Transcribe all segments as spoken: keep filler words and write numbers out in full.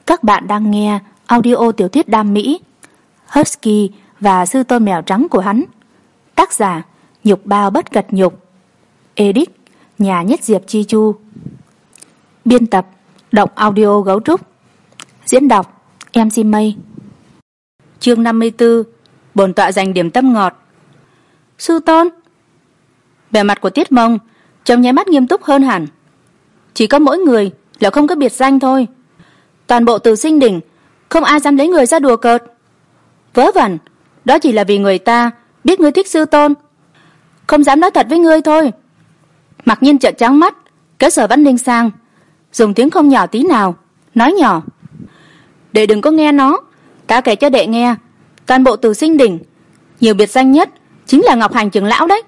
Các bạn đang nghe audio tiểu thuyết đam mỹ Husky và sư tôn mèo trắng của hắn. Tác giả Nhục Bao Bất Cật Nhục. Edit Nhà Nhất Diệp Chi Chu. Biên tập Động Audio Gấu Trúc. Diễn đọc em xê Mây. Chương năm mươi tư. Bổn tọa dành điểm tâm ngọt. Sư tôn. Vẻ mặt của Tiết Mông trong nháy mắt nghiêm túc hơn hẳn. Chỉ có mỗi người là không có biệt danh thôi. Toàn bộ Từ Sinh Đỉnh không ai dám lấy người ra đùa cợt. Vớ vẩn, đó chỉ là vì người ta biết ngươi thích sư tôn, không dám nói thật với ngươi thôi. Mặc Nhiên trợn trắng mắt, kéo Sở Văn Ninh sang, dùng tiếng không nhỏ tí nào nói nhỏ: Đệ đừng có nghe nó, ta kể cho đệ nghe, toàn bộ Từ Sinh Đỉnh nhiều biệt danh nhất chính là Ngọc Hành trưởng lão đấy.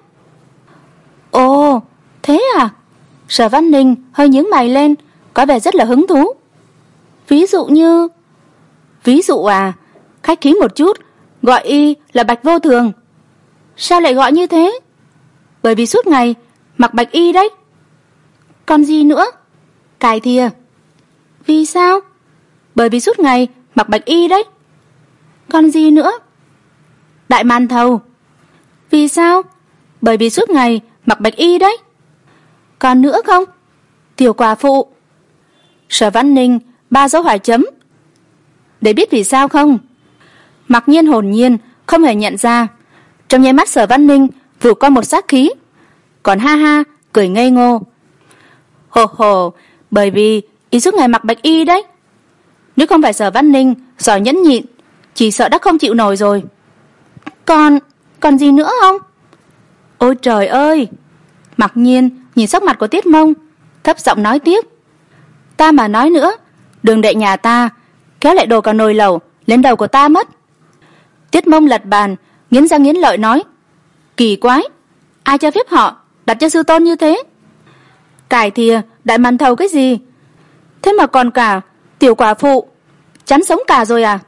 Ồ, thế à? Sở Văn Ninh hơi nhướng mày lên, có vẻ rất là hứng thú. Ví dụ như... Ví dụ à, khách khí một chút, gọi y là Bạch Vô Thường. Sao lại gọi như thế? Bởi vì suốt ngày mặc bạch y đấy. Còn gì nữa? Cài thìa. Vì sao? Bởi vì suốt ngày mặc bạch y đấy. Còn gì nữa? Đại Màn Thầu. Vì sao? Bởi vì suốt ngày mặc bạch y đấy. Còn nữa không? Tiểu Quả Phụ. Sở Văn Ninh ba dấu hỏi chấm. Để biết vì sao không? Mặc Nhiên hồn nhiên không hề nhận ra, trong nháy mắt Sở Văn Ninh vụt qua một sát khí, còn ha ha cười ngây ngô. Hồ hồ, bởi vì y suốt ngày mặc bạch y đấy. Nếu không phải Sở Văn Ninh giỏi nhẫn nhịn, chỉ sợ đã không chịu nổi rồi. Còn, còn gì nữa không? Ôi trời ơi! Mặc Nhiên nhìn sắc mặt của Tiết Mông, thấp giọng nói tiếp. Ta mà nói nữa, đường đệ nhà ta kéo lại đồ cả nồi lẩu lên đầu của ta mất. Tiết Mông lật bàn, nghiến răng nghiến lợi nói: Kỳ quái, ai cho phép họ đặt cho sư tôn như thế? Cải thìa, Đại Màn Thầu cái gì? Thế mà còn cả Tiểu Quả Phụ, chán sống cả rồi à?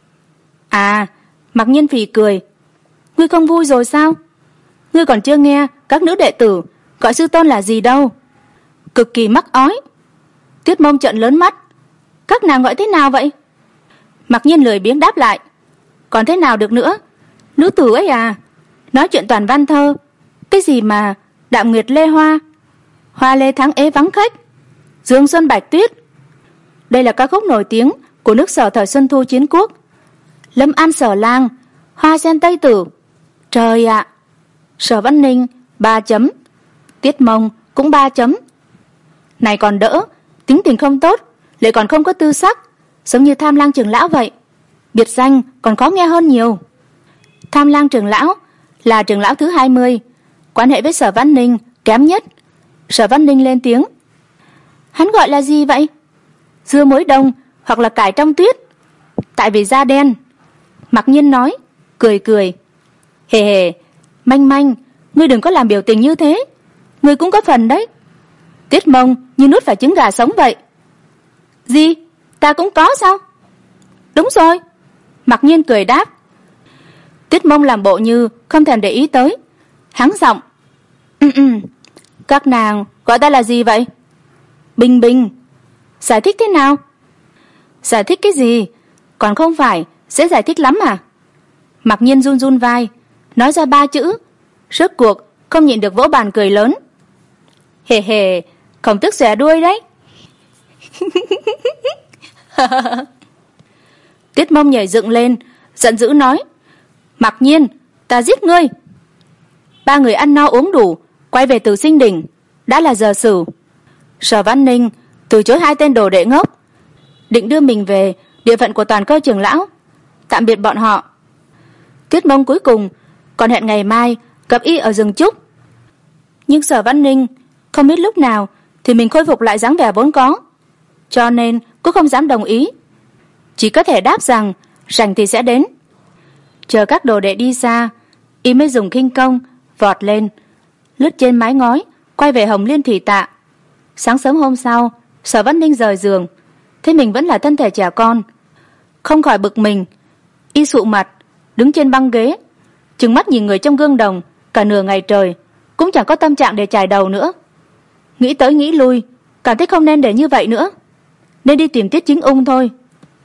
À, Mặc Nhiên phì cười. Ngươi không vui rồi sao? Ngươi còn chưa nghe các nữ đệ tử gọi sư tôn là gì đâu. Cực kỳ mắc ói. Tiết Mông trợn lớn mắt. Các nàng gọi thế nào vậy? Mặc Nhiên lười biếng đáp lại. Còn thế nào được nữa? Nữ tử ấy à? Nói chuyện toàn văn thơ. Cái gì mà Đạm Nguyệt Lê Hoa, Hoa Lê Tháng Ế Vắng Khách, Dương Xuân Bạch Tuyết. Đây là ca khúc nổi tiếng của nước Sở thời Xuân Thu Chiến Quốc. Lâm An Sở Lang, Hoa Sen Tây Tử. Trời ạ! À. Sở Văn Ninh ba chấm, Tiết Mông cũng ba chấm. Này còn đỡ, tính tình không tốt, lại còn không có tư sắc, giống như Tham Lang trưởng lão vậy. Biệt danh còn khó nghe hơn nhiều. Tham Lang trưởng lão là trưởng lão thứ hai mươi, quan hệ với Sở Văn Ninh kém nhất. Sở Văn Ninh lên tiếng. Hắn gọi là gì vậy? Dưa muối đông hoặc là cải trong tuyết. Tại vì da đen. Mặc Nhiên nói, cười cười. Hề hề, Manh Manh, ngươi đừng có làm biểu tình như thế, ngươi cũng có phần đấy. Tiết Mông như nuốt phải trứng gà sống vậy. Gì? Ta cũng có sao? Đúng rồi. Mặc Nhiên cười đáp. Tiết Mông làm bộ như không thèm để ý tới, hắng giọng. Ừ, ừ. Các nàng gọi ta là gì vậy? Bình Bình. Giải thích thế nào? Giải thích cái gì? Còn không phải dễ giải thích lắm à? Mặc Nhiên run run vai, nói ra ba chữ, rốt cuộc không nhịn được vỗ bàn cười lớn. Hề hề, Khổng Tước xòe đuôi đấy. Tiết Mông nhảy dựng lên, giận dữ nói. Mặc Nhiên, ta giết ngươi. Ba người ăn no uống đủ, quay về Từ Sinh Đỉnh. Đã là giờ sửu. Sở Văn Ninh từ chối hai tên đồ đệ ngốc, định đưa mình về địa phận của Toàn Cơ trưởng lão, tạm biệt bọn họ. Tiết Mông cuối cùng còn hẹn ngày mai gặp y ở rừng trúc. Nhưng Sở Văn Ninh không biết lúc nào thì mình khôi phục lại dáng vẻ vốn có, cho nên cũng không dám đồng ý, chỉ có thể đáp rằng rảnh thì sẽ đến. Chờ các đồ đệ đi xa, y mới dùng khinh công vọt lên, lướt trên mái ngói, quay về Hồng Liên Thủy Tạ. Sáng sớm hôm sau, Sở Văn Ninh rời giường, thấy mình vẫn là thân thể trẻ con, không khỏi bực mình. Y sụ mặt, đứng trên băng ghế, trừng mắt nhìn người trong gương đồng cả nửa ngày trời, cũng chẳng có tâm trạng để chải đầu nữa. Nghĩ tới nghĩ lui, cảm thấy không nên để như vậy nữa, nên đi tìm Tiết Chính Ung thôi.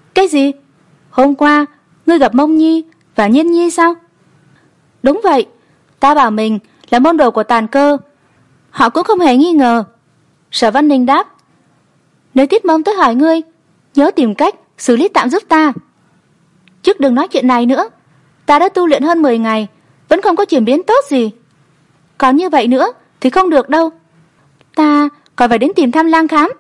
Cái gì? Hôm qua ngươi gặp Mông Nhi và Nhiên Nhi sao? Đúng vậy, ta bảo mình là môn đồ của Tàn Cơ, họ cũng không hề nghi ngờ. Sở Văn Ninh đáp, nếu Tiết Mông tới hỏi ngươi, nhớ tìm cách xử lý tạm giúp ta. Trước đừng nói chuyện này nữa, ta đã tu luyện hơn mười ngày, vẫn không có chuyển biến tốt gì. Còn như vậy nữa thì không được đâu, ta còn phải đến tìm Tham Lang khám.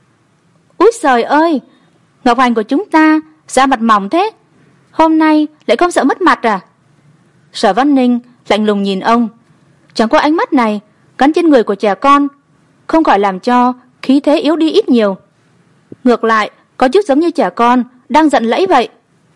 Úi giời ơi, Ngọc Hành của chúng ta da mặt mỏng thế, hôm nay lại không sợ mất mặt à? Sở Văn Ninh lạnh lùng nhìn ông, chẳng qua ánh mắt này gắn trên người của trẻ con, không khỏi làm cho khí thế yếu đi ít nhiều. Ngược lại có chút giống như trẻ con đang giận lẫy vậy.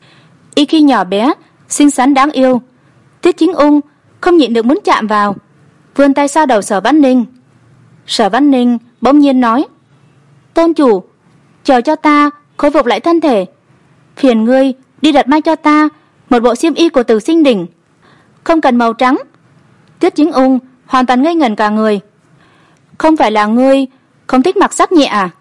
Y khi nhỏ bé, xinh xắn đáng yêu, Tiết Chính Ung không nhịn được muốn chạm vào, vươn tay xoa đầu Sở Văn Ninh. Sở Văn Ninh bỗng nhiên nói, tôn chủ, chờ cho ta khôi phục lại thân thể, phiền ngươi đi đặt may cho ta một bộ xiêm y của Tử Sinh Đỉnh, không cần màu trắng. Tiết Chính Ung hoàn toàn ngây ngẩn cả người. Không phải là ngươi không thích mặc sắc nhẹ à?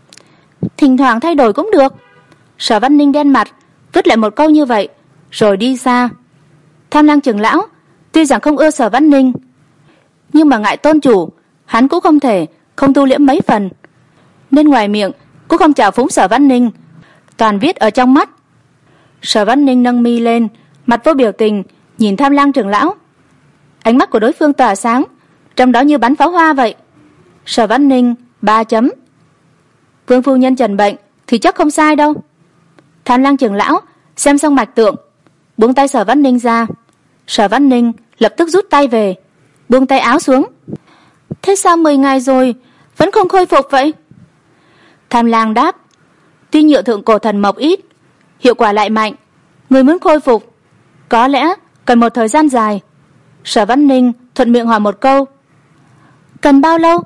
Thỉnh thoảng thay đổi cũng được. Sở Văn Ninh đen mặt, vứt lại một câu như vậy, rồi đi xa. Tham Lang trưởng lão tuy rằng không ưa Sở Văn Ninh, nhưng mà ngại tôn chủ, hắn cũng không thể không tu liễm mấy phần, nên ngoài miệng cũng không chào phúng Sở Văn Ninh, toàn viết ở trong mắt. Sở Văn Ninh nâng mi lên, mặt vô biểu tình nhìn Tham Lang trưởng lão. Ánh mắt của đối phương tỏa sáng, trong đó như bắn pháo hoa vậy. Sở Văn Ninh ba chấm. Vương phu nhân trần bệnh thì chắc không sai đâu. Tham Lang trưởng lão xem xong mạch tượng, buông tay Sở Văn Ninh ra. Sở Văn Ninh lập tức rút tay về, buông tay áo xuống. Thế sao mười ngày rồi vẫn không khôi phục vậy? Tham Lang đáp, tuy nhựa thượng cổ thần mộc ít, hiệu quả lại mạnh, người muốn khôi phục có lẽ cần một thời gian dài. Sở Văn Ninh thuận miệng hỏi một câu, cần bao lâu?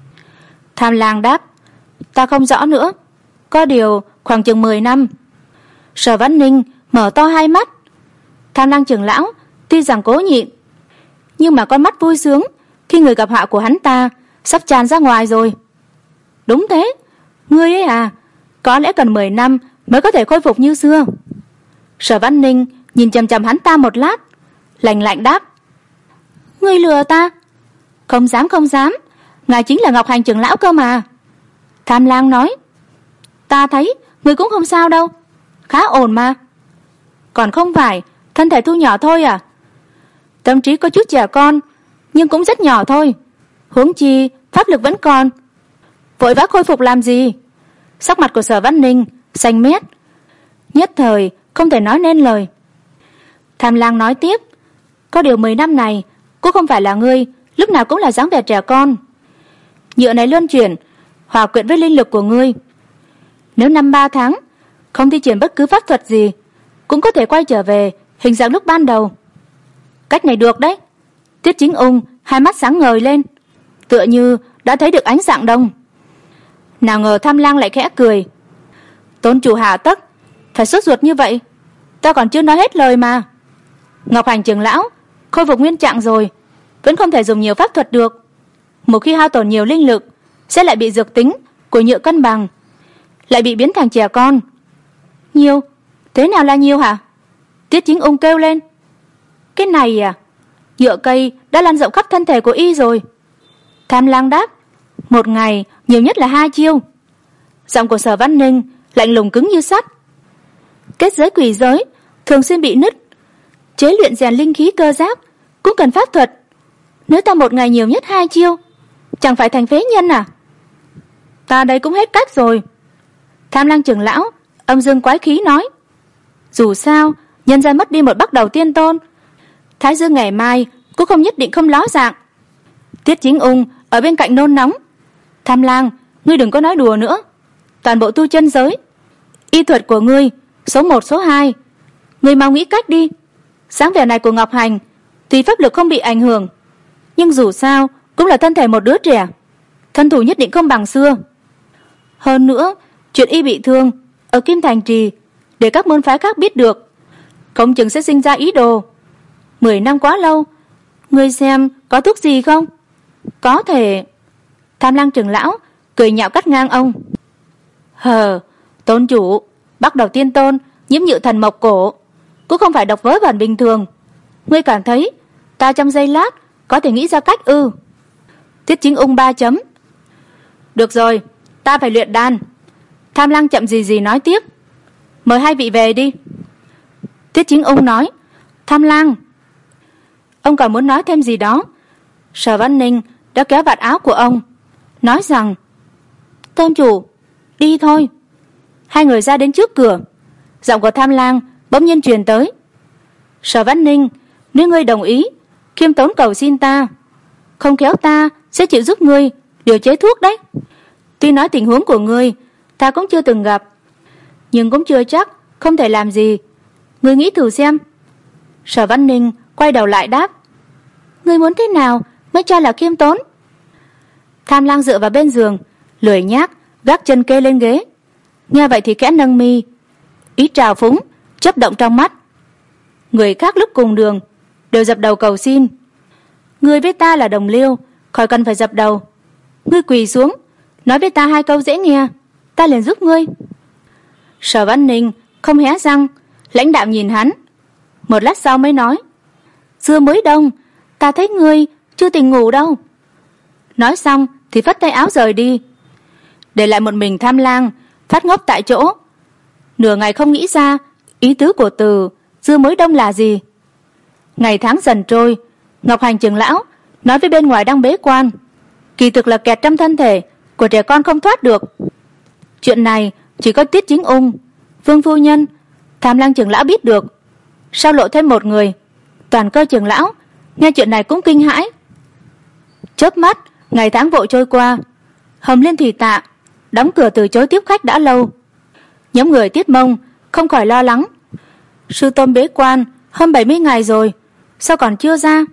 Tham Lang đáp, ta không rõ nữa, có điều khoảng chừng mười năm. Sở Văn Ninh mở to hai mắt. Tham Lang trưởng lão tuy rằng cố nhịn, nhưng mà con mắt vui sướng khi người gặp họa của hắn ta sắp tràn ra ngoài rồi. Đúng thế, ngươi ấy à, có lẽ cần mười năm mới có thể khôi phục như xưa. Sở Văn Ninh nhìn chằm chằm hắn ta một lát, lạnh lạnh đáp, ngươi lừa ta. Không dám không dám, ngài chính là Ngọc Hành trưởng lão cơ mà. Tham Lang nói, ta thấy ngươi cũng không sao đâu, khá ổn mà. Còn không phải thân thể thu nhỏ thôi à? Tâm trí có chút trẻ con, nhưng cũng rất nhỏ thôi, huống chi pháp lực vẫn còn, vội vã khôi phục làm gì? Sắc mặt của Sở Văn Ninh xanh mét, nhất thời không thể nói nên lời. Tham Lang nói tiếp, có điều mười năm này cũng không phải là ngươi lúc nào cũng là dáng vẻ trẻ con. Nhựa này luân chuyển, hòa quyện với linh lực của ngươi, nếu năm ba tháng không thi triển bất cứ pháp thuật gì, cũng có thể quay trở về hình dạng lúc ban đầu. Cách này được đấy. Tiết Chính Ung hai mắt sáng ngời lên, tựa như đã thấy được ánh dạng đông. Nào ngờ Tham Lang lại khẽ cười, tôn chủ hạ tất phải sốt ruột như vậy, ta còn chưa nói hết lời mà. Ngọc Hành trưởng lão khôi phục nguyên trạng rồi, vẫn không thể dùng nhiều pháp thuật được. Một khi hao tổn nhiều linh lực, sẽ lại bị dược tính của nhựa cân bằng, lại bị biến thành trẻ con. Nhiều? Thế nào là nhiều hả? Tiết Chính Ung kêu lên. Cái này à, nhựa cây đã lan rộng khắp thân thể của y rồi. Tham Lang đáp, một ngày nhiều nhất là hai chiêu. Giọng của Sở Văn Ninh lạnh lùng cứng như sắt. Kết giới quỷ giới thường xuyên bị nứt, chế luyện rèn linh khí cơ giáp cũng cần pháp thuật. Nếu ta một ngày nhiều nhất hai chiêu, chẳng phải thành phế nhân à? Ta đây cũng hết cách rồi. Tham Lang trưởng lão âm dương quái khí nói, dù sao nhân gian mất đi một bắc đầu tiên tôn, Thái Dương ngày mai cũng không nhất định không ló dạng. Tiết Chính Ung ở bên cạnh nôn nóng, Tham Lang, ngươi đừng có nói đùa nữa. Toàn bộ tu chân giới, y thuật của ngươi số một số hai, ngươi mau nghĩ cách đi. Sáng vẻ này của Ngọc Hành tuy pháp lực không bị ảnh hưởng, nhưng dù sao cũng là thân thể một đứa trẻ, thân thủ nhất định không bằng xưa. Hơn nữa, chuyện y bị thương ở Kim Thành Trì để các môn phái khác biết được, không chừng sẽ sinh ra ý đồ. Mười năm quá lâu, ngươi xem có thuốc gì không? Có thể. Tham Lang trưởng lão cười nhạo cắt ngang ông. Hờ, tôn chủ, Bắt đầu tiên tôn, nhiễm nhự thần mộc cổ, cũng không phải độc vớ vẩn bình thường. Ngươi cảm thấy ta trong giây lát có thể nghĩ ra cách ư? Tiết Chính Ung ba chấm. Được rồi, ta phải luyện đan. Tham Lang chậm gì gì nói tiếp. Mời hai vị về đi. Tiết Chính Ung nói. Tham Lang. Ông còn muốn nói thêm gì đó. Sở Văn Ninh đã kéo vạt áo của ông, nói rằng: Tôn chủ, đi thôi. Hai người ra đến trước cửa. Giọng của Tham Lang bỗng nhiên truyền tới: Sở Văn Ninh, nếu ngươi đồng ý, khiêm tốn cầu xin ta, không khéo ta sẽ chịu giúp ngươi điều chế thuốc đấy. Tuy nói tình huống của ngươi ta cũng chưa từng gặp, nhưng cũng chưa chắc không thể làm gì. Ngươi nghĩ thử xem. Sở Văn Ninh quay đầu lại đáp: Ngươi muốn thế nào mới cho là khiêm tốn? Tham Lang dựa vào bên giường, lười nhác gác chân kê lên ghế. Nghe vậy thì khẽ nâng mi, ý trào phúng chớp động trong mắt. Người khác lúc cùng đường đều dập đầu cầu xin. Ngươi với ta là đồng liêu, khỏi cần phải dập đầu. Ngươi quỳ xuống, nói với ta hai câu dễ nghe, ta liền giúp ngươi. Sở Văn Ninh không hé răng, lãnh đạm nhìn hắn. Một lát sau mới nói: Dưa mới đông, ta thấy ngươi chưa tỉnh ngủ đâu. Nói xong thì phất tay áo rời đi, để lại một mình Tham Lang phát ngốc tại chỗ. Nửa ngày không nghĩ ra ý tứ của từ dưa mới đông là gì. Ngày tháng dần trôi, Ngọc Hành trưởng lão nói với bên ngoài đang bế quan, kỳ thực là kẹt trong thân thể của trẻ con không thoát được. Chuyện này chỉ có Tiết Chính Ung, Vương phu nhân, Tham Lang trưởng lão biết được. Sao lộ thêm một người? Toàn Cơ trưởng lão nghe chuyện này cũng kinh hãi. Chớp mắt, ngày tháng vội trôi qua. Hầm Liên Thủy Tạ đóng cửa từ chối tiếp khách đã lâu. Nhóm người Tiết Mông không khỏi lo lắng. Sư tôn bế quan hơn bảy mươi ngày rồi, sao còn chưa ra?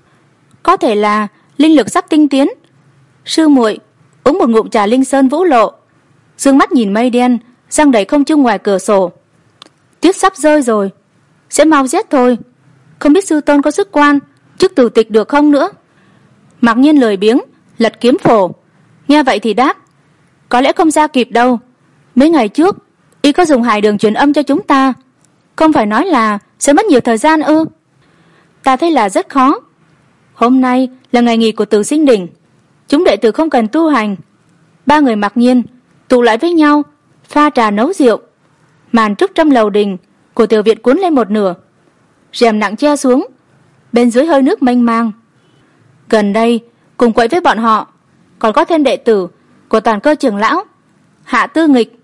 Có thể là linh lực sắp tinh tiến. Sư muội uống một ngụm trà Linh Sơn Vũ Lộ, dương mắt nhìn mây đen giăng đầy không trung ngoài cửa sổ. Tuyết sắp rơi rồi, sẽ mau rét thôi. Không biết sư tôn có sức quan chức tử tịch được không nữa? Mặc Nhiên lười biếng lật kiếm phổ, nghe vậy thì đáp: Có lẽ không ra kịp đâu. Mấy ngày trước y có dùng hải đường truyền âm cho chúng ta, không phải nói là sẽ mất nhiều thời gian ư? Ta thấy là rất khó. Hôm nay là ngày nghỉ của Tử Sinh Đỉnh, chúng đệ tử không cần tu hành. Ba người Mặc Nhiên tụ lại với nhau pha trà nấu rượu. Màn trúc trong lầu đình của tiểu viện cuốn lên một nửa, rèm nặng che xuống, bên dưới hơi nước mênh mang. Gần đây cùng quậy với bọn họ còn có thêm đệ tử của Toàn Cơ trưởng lão Hạ Tư Nghịch.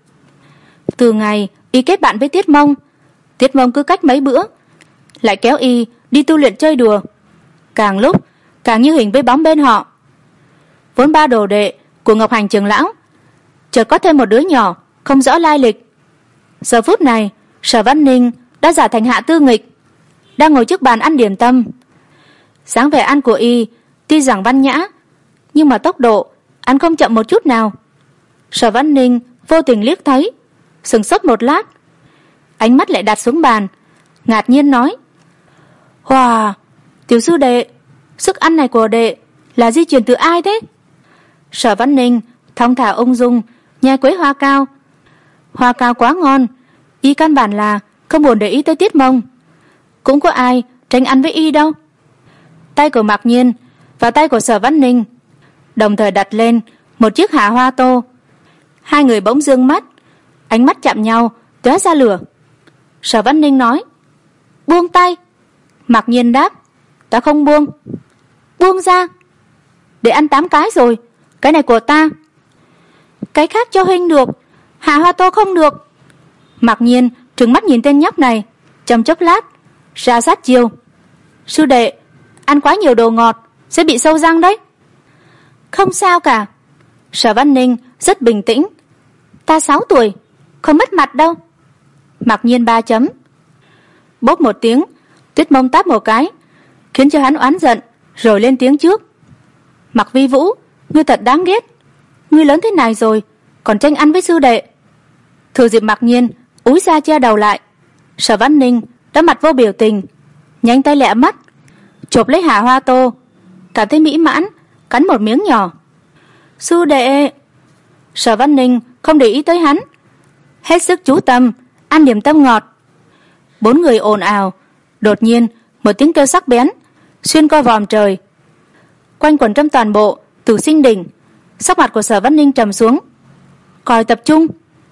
Từ ngày y kết bạn với Tiết Mông, Tiết Mông cứ cách mấy bữa lại kéo y đi tu luyện chơi đùa, càng lúc càng như hình với bóng bên họ. Vốn ba đồ đệ của Ngọc Hành trưởng lão, chợt có thêm một đứa nhỏ không rõ lai lịch. Giờ phút này Sở Văn Ninh đã giả thành Hạ Tư Nghịch, đang ngồi trước bàn ăn điểm tâm. Dáng vẻ ăn của y tuy rằng văn nhã, nhưng mà tốc độ ăn không chậm một chút nào. Sở Văn Ninh vô tình liếc thấy, sững sốt một lát, ánh mắt lại đặt xuống bàn, ngạc nhiên nói: Wow, tiểu sư đệ, sức ăn này của đệ là di truyền từ ai thế? Sở Văn Ninh thong thả ung dung nhai quế hoa cao. Hoa cao quá ngon, y căn bản là không buồn để ý tới Tiết Mông, cũng có ai tránh ăn với y đâu. Tay của Mặc Nhiên và tay của Sở Văn Ninh đồng thời đặt lên một chiếc hạ hoa tô. Hai người bỗng dương mắt, ánh mắt chạm nhau tóe ra lửa. Sở Văn Ninh nói: Buông tay. Mặc Nhiên đáp: Ta không buông. Buông ra. Để ăn tám cái rồi, cái này của ta. Cái khác cho huynh được, hạ hoa tô không được. Mặc Nhiên trừng mắt nhìn tên nhóc này trong chốc lát, ra sát chiêu: Sư đệ, ăn quá nhiều đồ ngọt sẽ bị sâu răng đấy. Không sao cả. Sở Văn Ninh rất bình tĩnh: Ta sáu tuổi, không mất mặt đâu. Mặc Nhiên ba chấm. Bốp một tiếng, Tuyết Mông táp một cái, khiến cho hắn oán giận, rồi lên tiếng trước: Mặc Vi Vũ, ngươi thật đáng ghét. Ngươi lớn thế này rồi còn tranh ăn với sư đệ. Thừa dịp Mặc Nhiên úi ra che đầu lại, Sở Văn Ninh đã mặt vô biểu tình, nhanh tay lẹ mắt chộp lấy hà hoa tô, cảm thấy mỹ mãn, cắn một miếng nhỏ. Sư đệ. Sở Văn Ninh không để ý tới hắn, hết sức chú tâm ăn điểm tâm ngọt. Bốn người ồn ào. Đột nhiên một tiếng kêu sắc bén xuyên qua vòm trời, quanh quẩn trong toàn bộ Tử Sinh Đình. Sắc mặt của Sở Văn Ninh trầm xuống. Còi tập trung.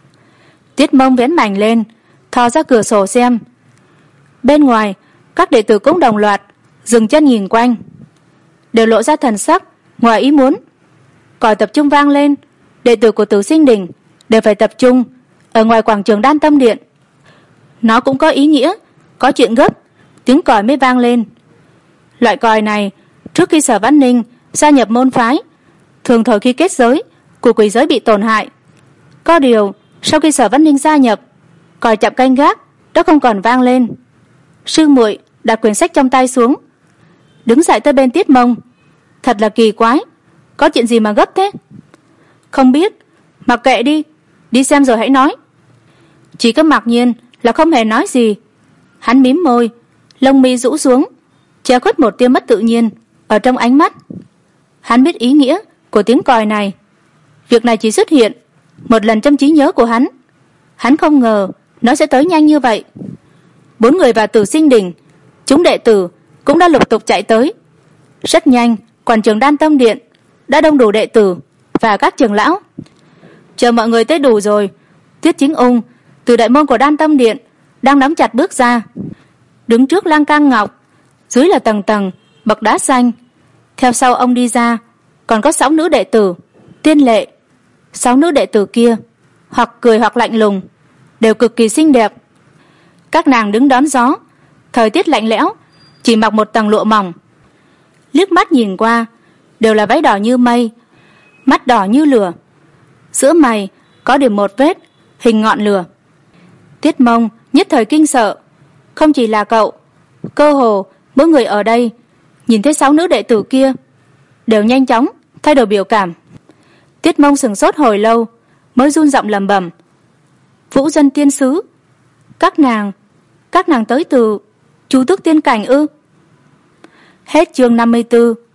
Tiết Mông vén mảnh lên, thò ra cửa sổ xem. Bên ngoài các đệ tử cũng đồng loạt dừng chân nhìn quanh, đều lộ ra thần sắc ngoài ý muốn. Còi tập trung vang lên, đệ tử của Tử Sinh Đình đều phải tập trung ở ngoài quảng trường Đan Tâm Điện. Nó cũng có ý nghĩa, có chuyện gấp, tiếng còi mới vang lên. Loại còi này trước khi Sở Văn Ninh gia nhập môn phái thường thổi khi kết giới của quỷ giới bị tổn hại. Có điều sau khi Sở Văn Ninh gia nhập, còi chạm canh gác đã không còn vang lên. Sư muội đặt quyển sách trong tay xuống, đứng dậy tới bên Tiết Mông. Thật là kỳ quái, có chuyện gì mà gấp thế? Không biết, mặc kệ đi, đi xem rồi hãy nói. Chỉ có Mạc Nhiên là không hề nói gì. Hắn mím môi, lông mi rũ xuống, che khuất một tia mất tự nhiên ở trong ánh mắt. Hắn biết ý nghĩa của tiếng còi này. Việc này chỉ xuất hiện một lần trong trí nhớ của hắn. Hắn không ngờ nó sẽ tới nhanh như vậy. Bốn người vào Tử Sinh Đình, chúng đệ tử cũng đã lục tục chạy tới. Rất nhanh, quảng trường Đan Tâm Điện đã đông đủ đệ tử và các trưởng lão. Chờ mọi người tới đủ rồi, Tiết Chính Ung từ đại môn của Đan Tâm Điện đang nắm chặt bước ra. Đứng trước lan can ngọc, dưới là tầng tầng bậc đá xanh. Theo sau ông đi ra còn có sáu nữ đệ tử Tiên Lệ. Sáu nữ đệ tử kia hoặc cười hoặc lạnh lùng, đều cực kỳ xinh đẹp. Các nàng đứng đón gió, thời tiết lạnh lẽo, chỉ mặc một tầng lụa mỏng. Liếc mắt nhìn qua đều là váy đỏ như mây, mắt đỏ như lửa, giữa mày có điểm một vết hình ngọn lửa. Tiết Mông nhất thời kinh sợ. Không chỉ là cậu, cơ hồ mỗi người ở đây nhìn thấy sáu nữ đệ tử kia đều nhanh chóng thay đổi biểu cảm. Tiết Mông sửng sốt hồi lâu mới run giọng lẩm bẩm: Vũ Dân Tiên Sứ, các nàng các nàng tới từ Chu Tước Tiên Cảnh ư? Hết chương năm mươi tư.